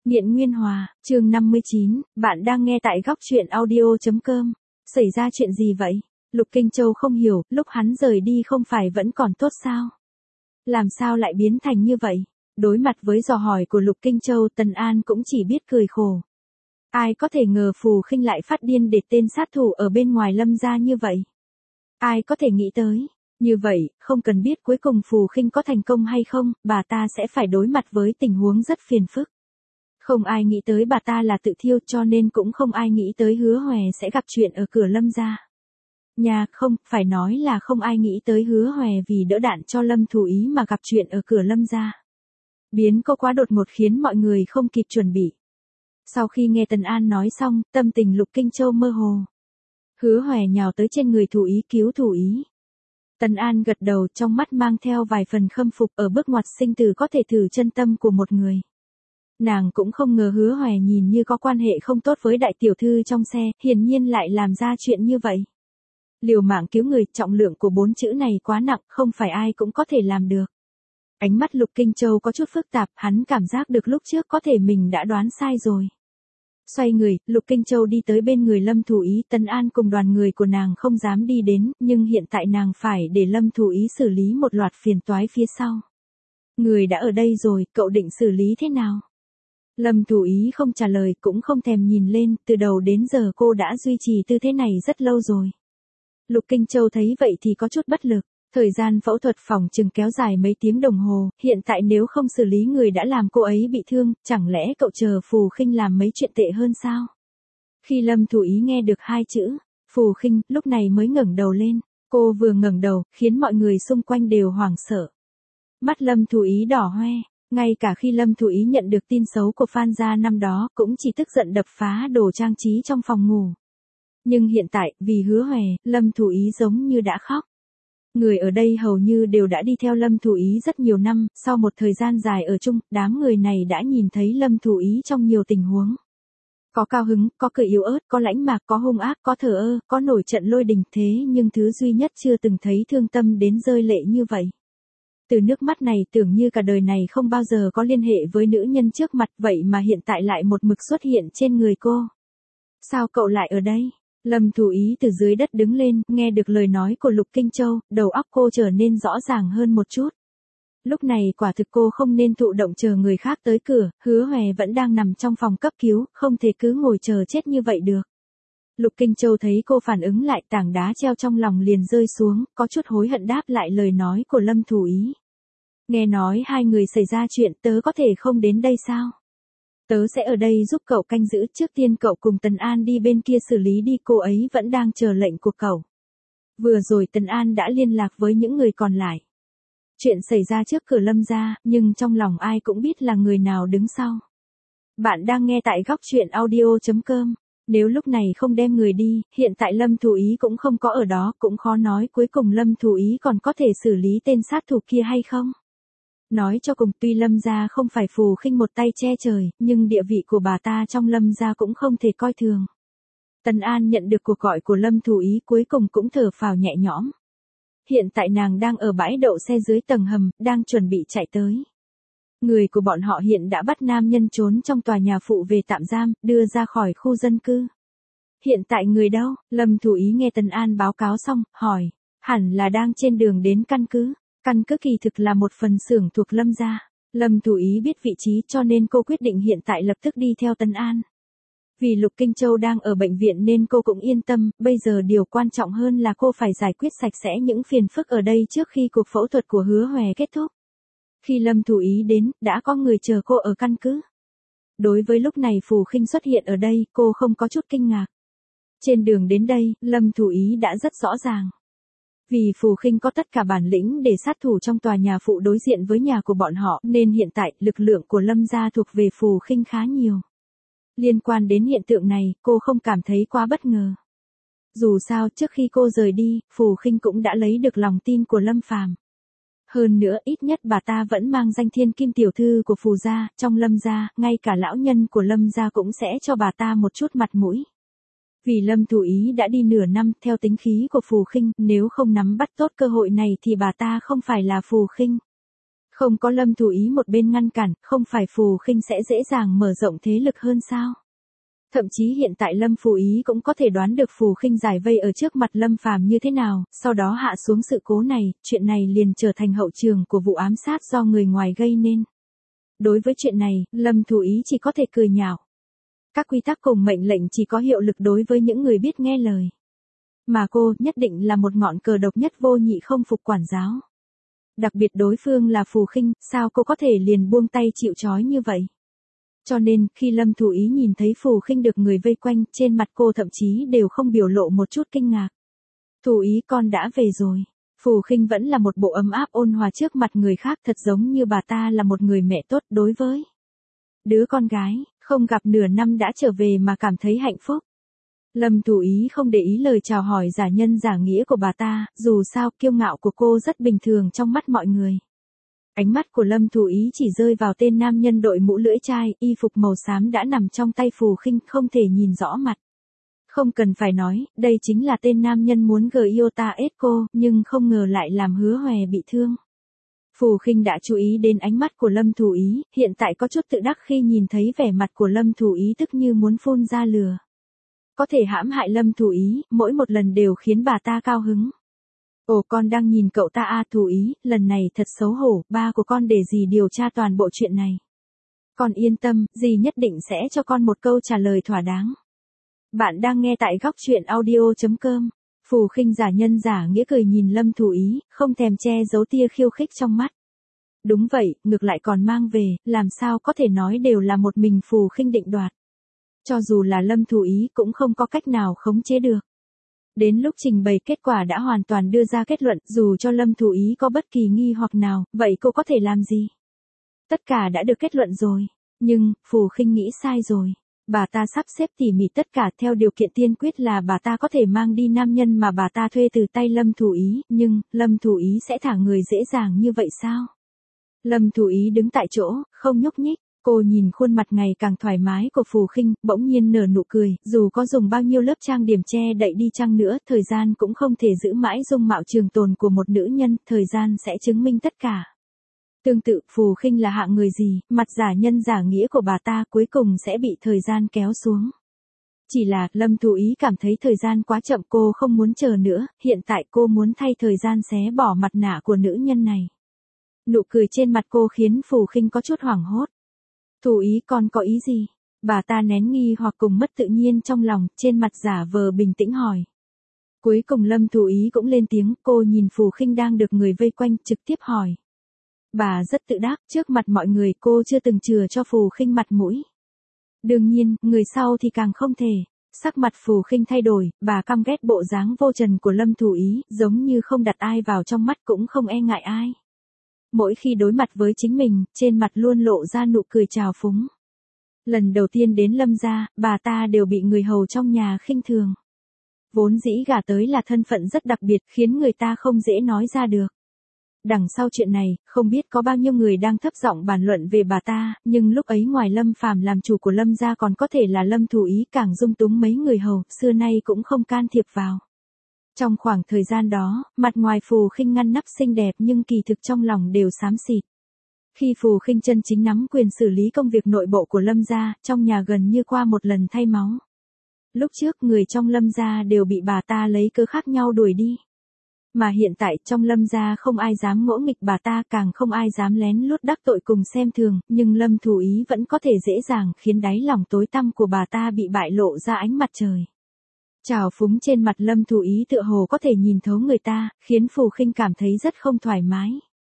Nghiện Nguyên Hòa, chương 59, bạn đang nghe tại góc truyện audio.com. Xảy ra chuyện gì vậy? Lục Kinh Châu không hiểu, lúc hắn rời đi không phải vẫn còn tốt sao? Làm sao lại biến thành như vậy? Đối mặt với dò hỏi của Lục Kinh Châu, Tần An cũng chỉ biết cười khổ. Ai có thể ngờ Phù Khinh lại phát điên để tên sát thủ ở bên ngoài Lâm gia như vậy? Ai có thể nghĩ tới? Như vậy, không cần biết cuối cùng Phù Khinh có thành công hay không, bà ta sẽ phải đối mặt với tình huống rất phiền phức. Không ai nghĩ tới bà ta là tự thiêu, cho nên cũng không ai nghĩ tới Hứa Hòe sẽ gặp chuyện ở cửa Lâm gia. Không, phải nói là không ai nghĩ tới Hứa Hòe vì đỡ đạn cho Lâm Thủ Ý mà gặp chuyện ở cửa Lâm gia. Biến cố quá đột ngột khiến mọi người không kịp chuẩn bị. Sau khi nghe Tần An nói xong, tâm tình Lục Kinh Châu mơ hồ. Hứa Hòe nhào tới trên người Thủ Ý cứu Thủ Ý. Tần An gật đầu, trong mắt mang theo vài phần khâm phục, ở bước ngoặt sinh tử có thể thử chân tâm của một người. Nàng cũng không ngờ Hứa Hòe nhìn như có quan hệ không tốt với đại tiểu thư trong xe, hiển nhiên lại làm ra chuyện như vậy. Liều mạng cứu người, trọng lượng của 4 chữ này quá nặng, không phải ai cũng có thể làm được. Ánh mắt Lục Kinh Châu có chút phức tạp, hắn cảm giác được lúc trước có thể mình đã đoán sai rồi. Xoay người, Lục Kinh Châu đi tới bên người Lâm Thủ Ý. Tần An cùng đoàn người của nàng không dám đi đến, nhưng hiện tại nàng phải để Lâm Thủ Ý xử lý một loạt phiền toái phía sau. Người đã ở đây rồi, cậu định xử lý thế nào? Lâm Thủ Ý không trả lời, cũng không thèm nhìn lên, từ đầu đến giờ cô đã duy trì tư thế này rất lâu rồi. Lục Kinh Châu thấy vậy thì có chút bất lực. Thời gian phẫu thuật phòng chừng kéo dài mấy tiếng đồng hồ, hiện tại nếu không xử lý người đã làm cô ấy bị thương, chẳng lẽ cậu chờ Phù Khinh làm mấy chuyện tệ hơn sao? Khi Lâm Thủ Ý nghe được 2 chữ, Phù Khinh, lúc này mới ngẩng đầu lên. Cô vừa ngẩng đầu, khiến mọi người xung quanh đều hoảng sợ. Mắt Lâm Thủ Ý đỏ hoe, ngay cả khi Lâm Thủ Ý nhận được tin xấu của Phan gia năm đó, cũng chỉ tức giận đập phá đồ trang trí trong phòng ngủ. Nhưng hiện tại, vì Hứa Hòe, Lâm Thủ Ý giống như đã khóc. Người ở đây hầu như đều đã đi theo Lâm Thủ Ý rất nhiều năm, sau một thời gian dài ở chung, đám người này đã nhìn thấy Lâm Thủ Ý trong nhiều tình huống. Có cao hứng, có cười yếu ớt, có lãnh mạc, có hung ác, có thờ ơ, có nổi trận lôi đình, thế nhưng thứ duy nhất chưa từng thấy thương tâm đến rơi lệ như vậy. Từ nước mắt này tưởng như cả đời này không bao giờ có liên hệ với nữ nhân trước mặt, vậy mà hiện tại lại một mực xuất hiện trên người cô. Sao cậu lại ở đây? Lâm Thủ Ý từ dưới đất đứng lên, nghe được lời nói của Lục Kinh Châu, đầu óc cô trở nên rõ ràng hơn một chút. Lúc này quả thực cô không nên thụ động chờ người khác tới cửa, Hứa Hòe vẫn đang nằm trong phòng cấp cứu, không thể cứ ngồi chờ chết như vậy được. Lục Kinh Châu thấy cô phản ứng lại, tảng đá treo trong lòng liền rơi xuống, có chút hối hận đáp lại lời nói của Lâm Thủ Ý. Nghe nói hai người xảy ra chuyện, tớ có thể không đến đây sao? Tớ sẽ ở đây giúp cậu canh giữ, trước tiên cậu cùng Tần An đi bên kia xử lý đi, cô ấy vẫn đang chờ lệnh của cậu. Vừa rồi Tần An đã liên lạc với những người còn lại. Chuyện xảy ra trước cửa Lâm gia, nhưng trong lòng ai cũng biết là người nào đứng sau. Bạn đang nghe tại góc truyện audio.com. Nếu lúc này không đem người đi, hiện tại Lâm Thủ Ý cũng không có ở đó, cũng khó nói cuối cùng Lâm Thủ Ý còn có thể xử lý tên sát thủ kia hay không. Nói cho cùng, tuy Lâm gia không phải Phù Khinh một tay che trời, nhưng địa vị của bà ta trong Lâm gia cũng không thể coi thường. Tần An nhận được cuộc gọi của Lâm Thủ Ý cuối cùng cũng thở phào nhẹ nhõm. Hiện tại nàng đang ở bãi đậu xe dưới tầng hầm, đang chuẩn bị chạy tới. Người của bọn họ hiện đã bắt nam nhân trốn trong tòa nhà phụ về tạm giam, đưa ra khỏi khu dân cư. Hiện tại người đâu? Lâm Thủ Ý nghe Tần An báo cáo xong, hỏi. Hẳn là đang trên đường đến căn cứ. Căn cứ kỳ thực là một phần xưởng thuộc Lâm gia. Lâm Thủ Ý biết vị trí cho nên cô quyết định hiện tại lập tức đi theo Tần An. Vì Lục Kinh Châu đang ở bệnh viện nên cô cũng yên tâm, bây giờ điều quan trọng hơn là cô phải giải quyết sạch sẽ những phiền phức ở đây trước khi cuộc phẫu thuật của Hứa Hòe kết thúc. Khi Lâm Thủ Ý đến, đã có người chờ cô ở căn cứ. Đối với lúc này Phù Khinh xuất hiện ở đây, cô không có chút kinh ngạc. Trên đường đến đây, Lâm Thủ Ý đã rất rõ ràng. Vì Phù Khinh có tất cả bản lĩnh để sát thủ trong tòa nhà phụ đối diện với nhà của bọn họ, nên hiện tại, lực lượng của Lâm gia thuộc về Phù Khinh khá nhiều. Liên quan đến hiện tượng này, cô không cảm thấy quá bất ngờ. Dù sao, trước khi cô rời đi, Phù Khinh cũng đã lấy được lòng tin của Lâm Phàm. Hơn nữa, ít nhất bà ta vẫn mang danh thiên kim tiểu thư của Phù gia, trong Lâm gia, ngay cả lão nhân của Lâm gia cũng sẽ cho bà ta một chút mặt mũi. Vì Lâm Thủ Ý đã đi nửa năm, theo tính khí của Phù Khinh, nếu không nắm bắt tốt cơ hội này thì bà ta không phải là Phù Khinh. Không có Lâm Thủ Ý một bên ngăn cản, không phải Phù Khinh sẽ dễ dàng mở rộng thế lực hơn sao? Thậm chí hiện tại Lâm Phù Ý cũng có thể đoán được Phù Khinh giải vây ở trước mặt Lâm Phàm như thế nào, sau đó hạ xuống sự cố này, chuyện này liền trở thành hậu trường của vụ ám sát do người ngoài gây nên. Đối với chuyện này, Lâm Thủ Ý chỉ có thể cười nhạo. Các quy tắc cùng mệnh lệnh chỉ có hiệu lực đối với những người biết nghe lời. Mà cô nhất định là một ngọn cờ độc nhất vô nhị không phục quản giáo. Đặc biệt đối phương là Phù Khinh, sao cô có thể liền buông tay chịu trói như vậy? Cho nên, khi Lâm Thủ Ý nhìn thấy Phù Khinh được người vây quanh, trên mặt cô thậm chí đều không biểu lộ một chút kinh ngạc. Thủ Ý con đã về rồi. Phù Khinh vẫn là một bộ ấm áp ôn hòa trước mặt người khác, thật giống như bà ta là một người mẹ tốt đối với đứa con gái, không gặp nửa năm đã trở về mà cảm thấy hạnh phúc. Lâm Thủ Ý không để ý lời chào hỏi giả nhân giả nghĩa của bà ta, dù sao kiêu ngạo của cô rất bình thường trong mắt mọi người. Ánh mắt của Lâm Thủ Ý chỉ rơi vào tên nam nhân đội mũ lưỡi chai, y phục màu xám đã nằm trong tay Phù Khinh, không thể nhìn rõ mặt. Không cần phải nói, đây chính là tên nam nhân muốn Gyota ết cô, nhưng không ngờ lại làm Hứa Hòe bị thương. Phù Khinh đã chú ý đến ánh mắt của Lâm Thủ Ý, hiện tại có chút tự đắc khi nhìn thấy vẻ mặt của Lâm Thủ Ý tức như muốn phun ra lửa. Có thể hãm hại Lâm Thủ Ý, mỗi một lần đều khiến bà ta cao hứng. Ồ, con đang nhìn cậu ta à? Thủ Ý, lần này thật xấu hổ, ba của con để dì điều tra toàn bộ chuyện này. Con yên tâm, dì nhất định sẽ cho con một câu trả lời thỏa đáng. Bạn đang nghe tại góc truyện audio.com. Phù Khinh giả nhân giả nghĩa cười nhìn Lâm Thủ Ý, không thèm che giấu tia khiêu khích trong mắt. Đúng vậy, ngược lại còn mang về, làm sao có thể nói đều là một mình Phù Khinh định đoạt. Cho dù là Lâm Thủ Ý cũng không có cách nào khống chế được. Đến lúc trình bày kết quả đã hoàn toàn đưa ra kết luận, dù cho Lâm Thủ Ý có bất kỳ nghi hoặc nào, vậy cô có thể làm gì? Tất cả đã được kết luận rồi. Nhưng, Phù Khinh nghĩ sai rồi. Bà ta sắp xếp tỉ mỉ tất cả theo điều kiện tiên quyết là bà ta có thể mang đi nam nhân mà bà ta thuê từ tay Lâm Thủ Ý, nhưng, Lâm Thủ Ý sẽ thả người dễ dàng như vậy sao? Lâm Thủ Ý đứng tại chỗ, không nhúc nhích. Cô nhìn khuôn mặt ngày càng thoải mái của Phù Khinh, bỗng nhiên nở nụ cười, dù có dùng bao nhiêu lớp trang điểm che đậy đi chăng nữa, thời gian cũng không thể giữ mãi dung mạo trường tồn của một nữ nhân, thời gian sẽ chứng minh tất cả. Tương tự, Phù Khinh là hạng người gì, mặt giả nhân giả nghĩa của bà ta cuối cùng sẽ bị thời gian kéo xuống. Chỉ là, Lâm Thủ Ý cảm thấy thời gian quá chậm, cô không muốn chờ nữa, hiện tại cô muốn thay thời gian xé bỏ mặt nạ của nữ nhân này. Nụ cười trên mặt cô khiến Phù Khinh có chút hoảng hốt. Thủ Ý con có ý gì? Bà ta nén nghi hoặc cùng mất tự nhiên trong lòng, trên mặt giả vờ bình tĩnh hỏi. Cuối cùng Lâm Thủ Ý cũng lên tiếng, cô nhìn Phù Khinh đang được người vây quanh, trực tiếp hỏi. Bà rất tự đắc, trước mặt mọi người cô chưa từng chừa cho Phù Khinh mặt mũi. Đương nhiên, người sau thì càng không thể. Sắc mặt Phù Khinh thay đổi, bà căm ghét bộ dáng vô trần của Lâm Thủ Ý, giống như không đặt ai vào trong mắt cũng không e ngại ai. Mỗi khi đối mặt với chính mình, trên mặt luôn lộ ra nụ cười trào phúng. Lần đầu tiên đến Lâm gia, bà ta đều bị người hầu trong nhà khinh thường. Vốn dĩ gả tới là thân phận rất đặc biệt, khiến người ta không dễ nói ra được. Đằng sau chuyện này, không biết có bao nhiêu người đang thấp giọng bàn luận về bà ta, nhưng lúc ấy ngoài Lâm Phàm làm chủ của Lâm gia còn có thể là Lâm Thủ Ý, càng dung túng mấy người hầu, xưa nay cũng không can thiệp vào. Trong khoảng thời gian đó, mặt ngoài Phù Khinh ngăn nắp xinh đẹp nhưng kỳ thực trong lòng đều xám xịt. Khi Phù Khinh chân chính nắm quyền xử lý công việc nội bộ của Lâm gia, trong nhà gần như qua một lần thay máu. Lúc trước người trong Lâm gia đều bị bà ta lấy cớ khác nhau đuổi đi. Mà hiện tại trong Lâm gia không ai dám ngỗ nghịch bà ta, càng không ai dám lén lút đắc tội cùng xem thường, nhưng Lâm Thủ Ý vẫn có thể dễ dàng khiến đáy lòng tối tăm của bà ta bị bại lộ ra ánh mặt trời. Trào phúng trên mặt Lâm Thủ Ý tựa hồ có thể nhìn thấu người ta, khiến Phù Khinh cảm thấy rất không thoải mái.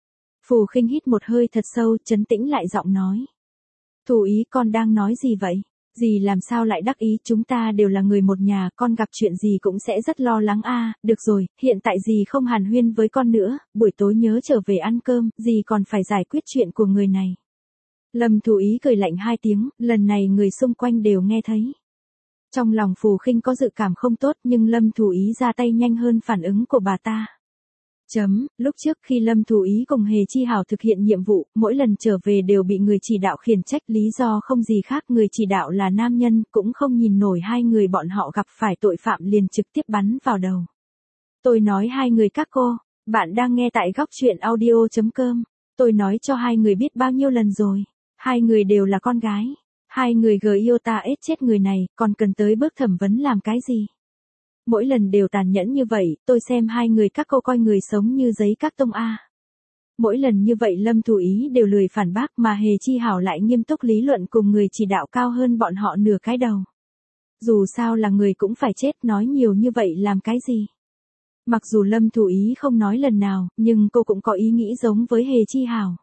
Phù Khinh hít một hơi thật sâu, trấn tĩnh lại giọng nói. Thủ Ý con đang nói gì vậy? Dì làm sao lại đắc ý, chúng ta đều là người một nhà, con gặp chuyện gì cũng sẽ rất lo lắng a. Được rồi, hiện tại dì không hàn huyên với con nữa, buổi tối nhớ trở về ăn cơm, dì còn phải giải quyết chuyện của người này. Lâm Thủ Ý cười lạnh hai tiếng, lần này người xung quanh đều nghe thấy. Trong lòng Phù Khinh có dự cảm không tốt, nhưng Lâm Thủ Ý ra tay nhanh hơn phản ứng của bà ta. Lúc trước khi Lâm Thủ Ý cùng Hề Chi Hảo thực hiện nhiệm vụ, mỗi lần trở về đều bị người chỉ đạo khiển trách, lý do không gì khác, người chỉ đạo là nam nhân, cũng không nhìn nổi hai người bọn họ gặp phải tội phạm liền trực tiếp bắn vào đầu. Tôi nói hai người các cô, bạn đang nghe tại góc truyện audio.com. Tôi nói cho hai người biết bao nhiêu lần rồi. Hai người đều là con gái. Hai người yêu ta ết chết người này, còn cần tới bước thẩm vấn làm cái gì? Mỗi lần đều tàn nhẫn như vậy, tôi xem hai người các cô coi người sống như giấy các tông A. Mỗi lần như vậy Lâm Thủ Ý đều lười phản bác mà Hề Chi Hảo lại nghiêm túc lý luận cùng người chỉ đạo cao hơn bọn họ nửa cái đầu. Dù sao là người cũng phải chết, nói nhiều như vậy làm cái gì? Mặc dù Lâm Thủ Ý không nói lần nào, nhưng cô cũng có ý nghĩ giống với Hề Chi Hảo.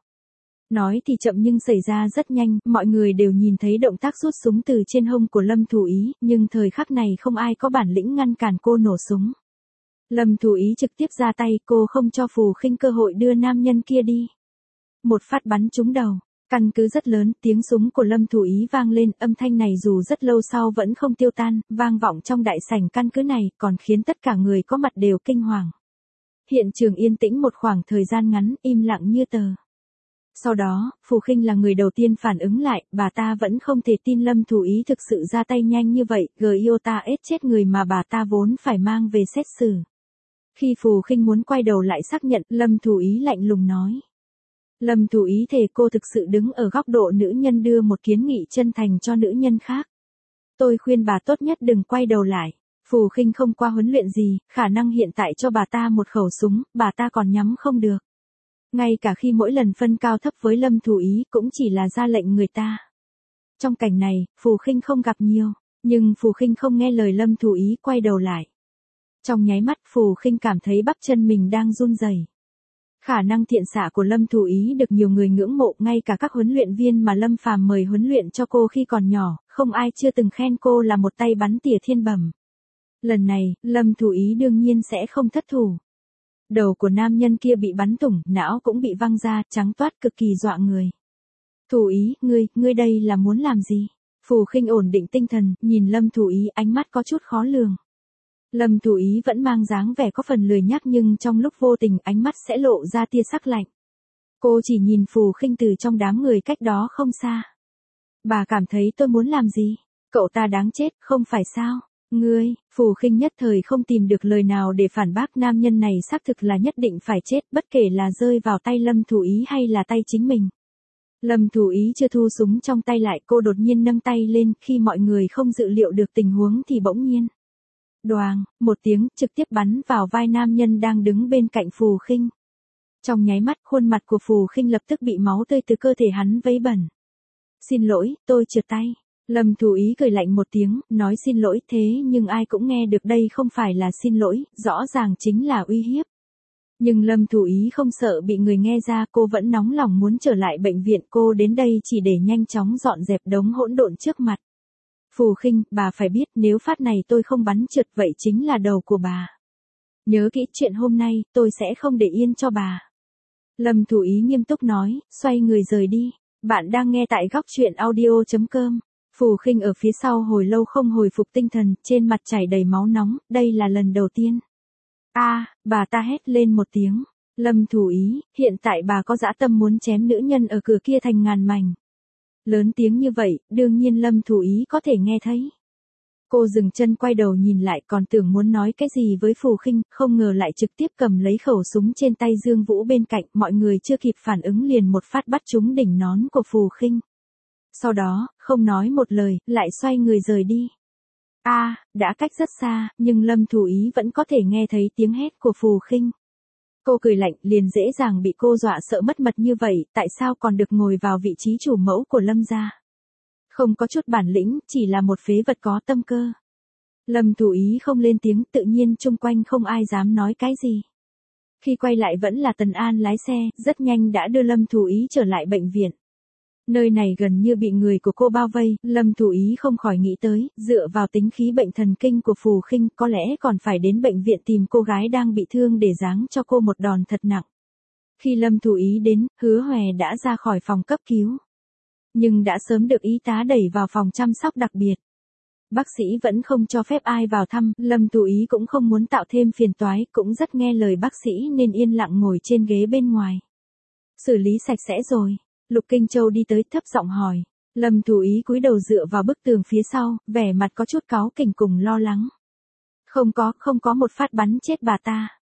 Nói thì chậm nhưng xảy ra rất nhanh, mọi người đều nhìn thấy động tác rút súng từ trên hông của Lâm Thủ Ý, nhưng thời khắc này không ai có bản lĩnh ngăn cản cô nổ súng. Lâm Thủ Ý trực tiếp ra tay, cô không cho Phù Khinh cơ hội đưa nam nhân kia đi. Một phát bắn trúng đầu, căn cứ rất lớn, tiếng súng của Lâm Thủ Ý vang lên, âm thanh này dù rất lâu sau vẫn không tiêu tan, vang vọng trong đại sảnh căn cứ này, còn khiến tất cả người có mặt đều kinh hoàng. Hiện trường yên tĩnh một khoảng thời gian ngắn, im lặng như tờ. Sau đó, Phù Khinh là người đầu tiên phản ứng lại, bà ta vẫn không thể tin Lâm Thủ Ý thực sự ra tay nhanh như vậy, yêu ta ết chết người mà bà ta vốn phải mang về xét xử. Khi Phù Khinh muốn quay đầu lại xác nhận, Lâm Thủ Ý lạnh lùng nói. Lâm Thủ Ý thề cô thực sự đứng ở góc độ nữ nhân đưa một kiến nghị chân thành cho nữ nhân khác. Tôi khuyên bà tốt nhất đừng quay đầu lại. Phù Khinh không qua huấn luyện gì, khả năng hiện tại cho bà ta một khẩu súng, bà ta còn nhắm không được. Ngay cả khi mỗi lần phân cao thấp với Lâm Thủ Ý cũng chỉ là ra lệnh người ta. Trong cảnh này, Phù Khinh không gặp nhiều, nhưng Phù Khinh không nghe lời Lâm Thủ Ý quay đầu lại. Trong nháy mắt Phù Khinh cảm thấy bắp chân mình đang run rẩy. Khả năng thiện xạ của Lâm Thủ Ý được nhiều người ngưỡng mộ, ngay cả các huấn luyện viên mà Lâm Phàm mời huấn luyện cho cô khi còn nhỏ, không ai chưa từng khen cô là một tay bắn tỉa thiên bẩm. Lần này, Lâm Thủ Ý đương nhiên sẽ không thất thủ. Đầu của nam nhân kia bị bắn thủng, não cũng bị văng ra, trắng toát cực kỳ dọa người. Thủ Ý, ngươi đây là muốn làm gì? Phù Khinh ổn định tinh thần, nhìn Lâm Thủ Ý, ánh mắt có chút khó lường. Lâm Thủ Ý vẫn mang dáng vẻ có phần lười nhác nhưng trong lúc vô tình ánh mắt sẽ lộ ra tia sắc lạnh. Cô chỉ nhìn Phù Khinh từ trong đám người cách đó không xa. Bà cảm thấy tôi muốn làm gì? Cậu ta đáng chết, không phải sao? Phù Khinh nhất thời không tìm được lời nào để phản bác, nam nhân này xác thực là nhất định phải chết, bất kể là rơi vào tay Lâm Thủ Ý hay là tay chính mình. Lâm Thủ Ý chưa thu súng trong tay lại, cô đột nhiên nâng tay lên, khi mọi người không dự liệu được tình huống thì bỗng nhiên. Đoàng, một tiếng, trực tiếp bắn vào vai nam nhân đang đứng bên cạnh Phù Khinh. Trong nháy mắt, khuôn mặt của Phù Khinh lập tức bị máu tươi từ cơ thể hắn vấy bẩn. Xin lỗi, tôi trượt tay. Lâm Thủ Ý cười lạnh một tiếng, nói xin lỗi, thế nhưng ai cũng nghe được đây không phải là xin lỗi, rõ ràng chính là uy hiếp. Nhưng Lâm Thủ Ý không sợ bị người nghe ra, cô vẫn nóng lòng muốn trở lại bệnh viện, cô đến đây chỉ để nhanh chóng dọn dẹp đống hỗn độn trước mặt. Phù Khinh, bà phải biết nếu phát này tôi không bắn trượt vậy chính là đầu của bà. Nhớ kỹ chuyện hôm nay, tôi sẽ không để yên cho bà. Lâm Thủ Ý nghiêm túc nói, xoay người rời đi. Bạn đang nghe tại góc truyện audio.com. Phù Khinh ở phía sau hồi lâu không hồi phục tinh thần, trên mặt chảy đầy máu nóng, đây là lần đầu tiên. Bà ta hét lên một tiếng. Lâm Thủ Ý, hiện tại bà có dã tâm muốn chém nữ nhân ở cửa kia thành ngàn mảnh. Lớn tiếng như vậy, đương nhiên Lâm Thủ Ý có thể nghe thấy. Cô dừng chân quay đầu nhìn lại, còn tưởng muốn nói cái gì với Phù Khinh, không ngờ lại trực tiếp cầm lấy khẩu súng trên tay Dương Vũ bên cạnh, mọi người chưa kịp phản ứng liền một phát bắt trúng đỉnh nón của Phù Khinh. Sau đó, không nói một lời, lại xoay người rời đi. Đã cách rất xa, nhưng Lâm Thủ Ý vẫn có thể nghe thấy tiếng hét của Phù Khinh. Cô cười lạnh, liền dễ dàng bị cô dọa sợ mất mật như vậy, tại sao còn được ngồi vào vị trí chủ mẫu của Lâm gia? Không có chút bản lĩnh, chỉ là một phế vật có tâm cơ. Lâm Thủ Ý không lên tiếng, tự nhiên chung quanh không ai dám nói cái gì. Khi quay lại vẫn là Tần An lái xe, rất nhanh đã đưa Lâm Thủ Ý trở lại bệnh viện. Nơi này gần như bị người của cô bao vây, Lâm Thủ Ý không khỏi nghĩ tới, dựa vào tính khí bệnh thần kinh của Phù Khinh, có lẽ còn phải đến bệnh viện tìm cô gái đang bị thương để giáng cho cô một đòn thật nặng. Khi Lâm Thủ Ý đến, Hứa Hòe đã ra khỏi phòng cấp cứu. Nhưng đã sớm được y tá đẩy vào phòng chăm sóc đặc biệt. Bác sĩ vẫn không cho phép ai vào thăm, Lâm Thủ Ý cũng không muốn tạo thêm phiền toái, cũng rất nghe lời bác sĩ nên yên lặng ngồi trên ghế bên ngoài. Xử lý sạch sẽ rồi. Lục Kinh Châu đi tới thấp giọng hỏi. Lâm Thủ Ý cúi đầu dựa vào bức tường phía sau, vẻ mặt có chút cáu kỉnh cùng lo lắng. Không có một phát bắn chết bà ta.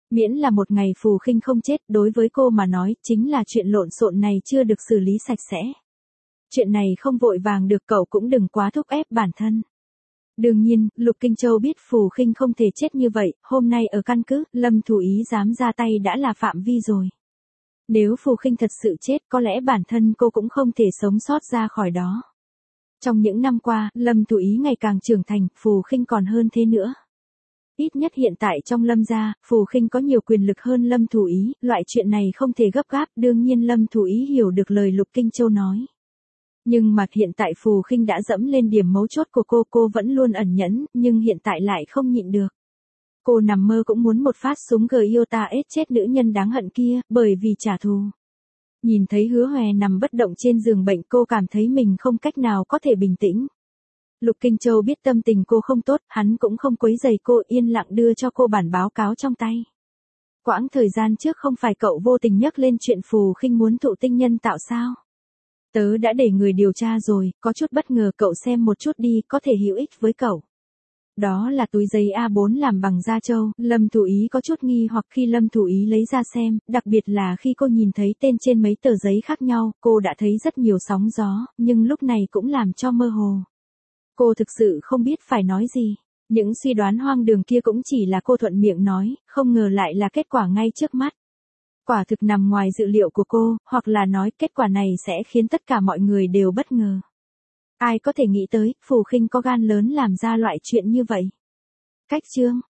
Miễn là một ngày Phù Khinh không chết, đối với cô mà nói, chính là chuyện lộn xộn này chưa được xử lý sạch sẽ. Chuyện này không vội vàng được, cậu cũng đừng quá thúc ép bản thân. Đương nhiên, Lục Kinh Châu biết Phù Khinh không thể chết như vậy, hôm nay ở căn cứ, Lâm Thủ Ý dám ra tay đã là phạm vi rồi. Nếu Phù Khinh thật sự chết, có lẽ bản thân cô cũng không thể sống sót ra khỏi đó. Trong những năm qua, Lâm Thủ Ý ngày càng trưởng thành, Phù Khinh còn hơn thế nữa. Ít nhất hiện tại trong Lâm gia, Phù Khinh có nhiều quyền lực hơn Lâm Thủ Ý, loại chuyện này không thể gấp gáp, đương nhiên Lâm Thủ Ý hiểu được lời Lục Kinh Châu nói. Nhưng mà hiện tại Phù Khinh đã dẫm lên điểm mấu chốt của cô vẫn luôn ẩn nhẫn, nhưng hiện tại lại không nhịn được. Cô nằm mơ cũng muốn một phát súng Gyota chết nữ nhân đáng hận kia, bởi vì trả thù. Nhìn thấy Hứa Hòe nằm bất động trên giường bệnh, cô cảm thấy mình không cách nào có thể bình tĩnh. Lục Kinh Châu biết tâm tình cô không tốt, hắn cũng không quấy rầy cô, yên lặng đưa cho cô bản báo cáo trong tay. Quãng thời gian trước không phải cậu vô tình nhắc lên chuyện Phù Khinh muốn thụ tinh nhân tạo sao? Tớ đã để người điều tra rồi, có chút bất ngờ, cậu xem một chút đi, có thể hữu ích với cậu. Đó là túi giấy A4 làm bằng da trâu, Lâm Thủ Ý có chút nghi hoặc khi Lâm Thủ Ý lấy ra xem, đặc biệt là khi cô nhìn thấy tên trên mấy tờ giấy khác nhau, cô đã thấy rất nhiều sóng gió, nhưng lúc này cũng làm cho mơ hồ. Cô thực sự không biết phải nói gì. Những suy đoán hoang đường kia cũng chỉ là cô thuận miệng nói, không ngờ lại là kết quả ngay trước mắt. Quả thực nằm ngoài dự liệu của cô, hoặc là nói kết quả này sẽ khiến tất cả mọi người đều bất ngờ. Ai có thể nghĩ tới, Phù Khinh có gan lớn làm ra loại chuyện như vậy. Cách chương